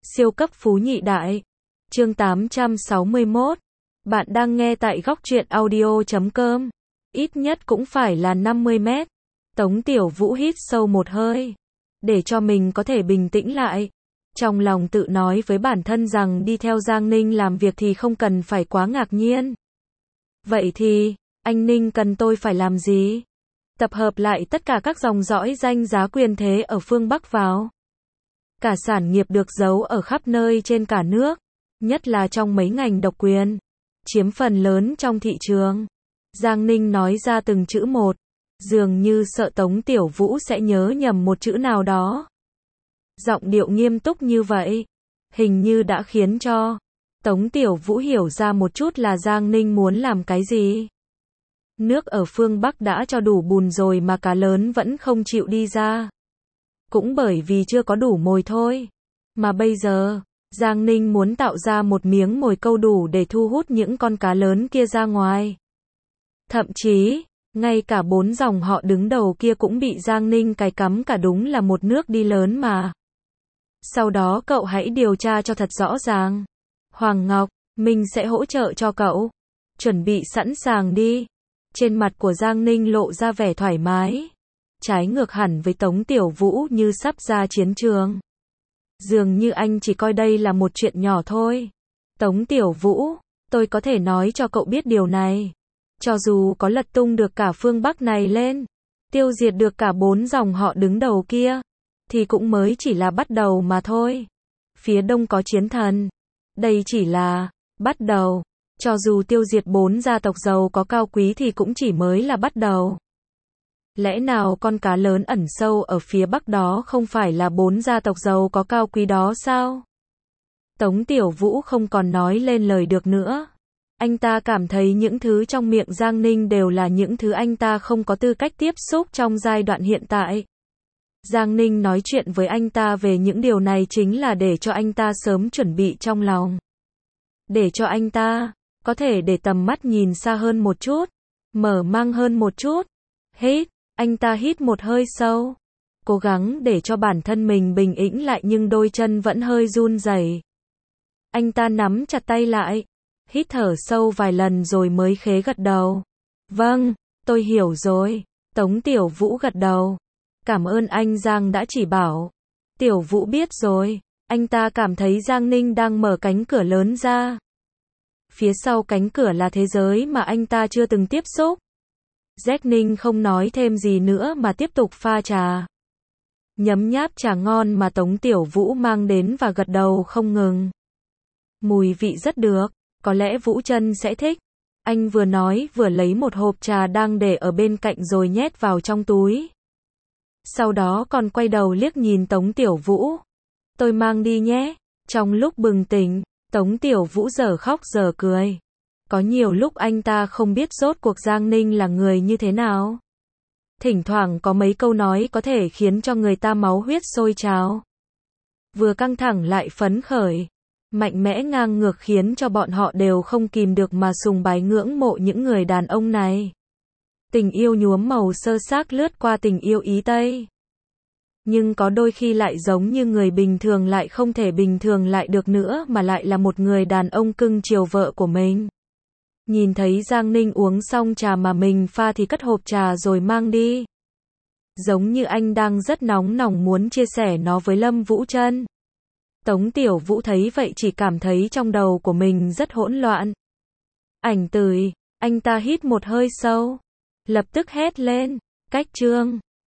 Siêu cấp phú nhị đại. Chương 861. Bạn đang nghe tại góc truyện audio.com. Ít nhất cũng phải là 50 mét. Tống Tiểu Vũ hít sâu một hơi, để cho mình có thể bình tĩnh lại. Trong lòng tự nói với bản thân rằng đi theo Giang Ninh làm việc thì không cần phải quá ngạc nhiên. Vậy thì, anh Ninh cần tôi phải làm gì? Tập hợp lại tất cả các dòng dõi danh giá quyền thế ở phương Bắc vào. Cả sản nghiệp được giấu ở khắp nơi trên cả nước, nhất là trong mấy ngành độc quyền, chiếm phần lớn trong thị trường. Giang Ninh nói ra từng chữ một, dường như sợ Tống Tiểu Vũ sẽ nhớ nhầm một chữ nào đó. Giọng điệu nghiêm túc như vậy, hình như đã khiến cho Tống Tiểu Vũ hiểu ra một chút là Giang Ninh muốn làm cái gì. Nước ở phương Bắc đã cho đủ bùn rồi mà cá lớn vẫn không chịu đi ra. Cũng bởi vì chưa có đủ mồi thôi. Mà bây giờ, Giang Ninh muốn tạo ra một miếng mồi câu đủ để thu hút những con cá lớn kia ra ngoài. Thậm chí, ngay cả 4 dòng họ đứng đầu kia cũng bị Giang Ninh cài cắm cả, đúng là một nước đi lớn mà. Sau đó cậu hãy điều tra cho thật rõ ràng. Hoàng Ngọc, mình sẽ hỗ trợ cho cậu. Chuẩn bị sẵn sàng đi. Trên mặt của Giang Ninh lộ ra vẻ thoải mái. Trái ngược hẳn với Tống Tiểu Vũ như sắp ra chiến trường. Dường như anh chỉ coi đây là một chuyện nhỏ thôi. Tống Tiểu Vũ, tôi có thể nói cho cậu biết điều này. Cho dù có lật tung được cả phương Bắc này lên, tiêu diệt được cả 4 dòng họ đứng đầu kia, thì cũng mới chỉ là bắt đầu mà thôi. Phía đông có chiến thần. Đây chỉ là bắt đầu. Cho dù tiêu diệt 4 gia tộc giàu có cao quý thì cũng chỉ mới là bắt đầu. Lẽ nào con cá lớn ẩn sâu ở phía Bắc đó không phải là 4 gia tộc giàu có cao quý đó sao? Tống Tiểu Vũ không còn nói lên lời được nữa. Anh ta cảm thấy những thứ trong miệng Giang Ninh đều là những thứ anh ta không có tư cách tiếp xúc trong giai đoạn hiện tại. Giang Ninh nói chuyện với anh ta về những điều này chính là để cho anh ta sớm chuẩn bị trong lòng. Để cho anh ta có thể để tầm mắt nhìn xa hơn một chút, mở mang hơn một chút. Hít, anh ta hít một hơi sâu, cố gắng để cho bản thân mình bình tĩnh lại nhưng đôi chân vẫn hơi run rẩy. Anh ta nắm chặt tay lại, hít thở sâu vài lần rồi mới khẽ gật đầu. Vâng, tôi hiểu rồi. Tống Tiểu Vũ gật đầu. Cảm ơn anh Giang đã chỉ bảo. Tiểu Vũ biết rồi. Anh ta cảm thấy Giang Ninh đang mở cánh cửa lớn ra. Phía sau cánh cửa là thế giới mà anh ta chưa từng tiếp xúc. Giang Ninh không nói thêm gì nữa mà tiếp tục pha trà. Nhấm nháp trà ngon mà Tống Tiểu Vũ mang đến và gật đầu không ngừng. Mùi vị rất được, có lẽ Vũ Trân sẽ thích. Anh vừa nói vừa lấy một hộp trà đang để ở bên cạnh rồi nhét vào trong túi. Sau đó còn quay đầu liếc nhìn Tống Tiểu Vũ. Tôi mang đi nhé. Trong lúc bừng tỉnh, Tống Tiểu Vũ giờ khóc giờ cười. Có nhiều lúc anh ta không biết rốt cuộc Giang Ninh là người như thế nào. Thỉnh thoảng có mấy câu nói có thể khiến cho người ta máu huyết sôi trào. Vừa căng thẳng lại phấn khởi. Mạnh mẽ ngang ngược khiến cho bọn họ đều không kìm được mà sùng bái ngưỡng mộ những người đàn ông này. Tình yêu nhuốm màu sơ xác lướt qua tình yêu Ý Tây. Nhưng có đôi khi lại giống như người bình thường lại không thể bình thường lại được nữa mà lại là một người đàn ông cưng chiều vợ của mình. Nhìn thấy Giang Ninh uống xong trà mà mình pha thì cất hộp trà rồi mang đi. Giống như anh đang rất nóng lòng muốn chia sẻ nó với Lâm Vũ Trân. Tống Tiểu Vũ thấy vậy chỉ cảm thấy trong đầu của mình rất hỗn loạn. Ảnh Tử, anh ta hít một hơi sâu, lập tức hét lên, cách chương.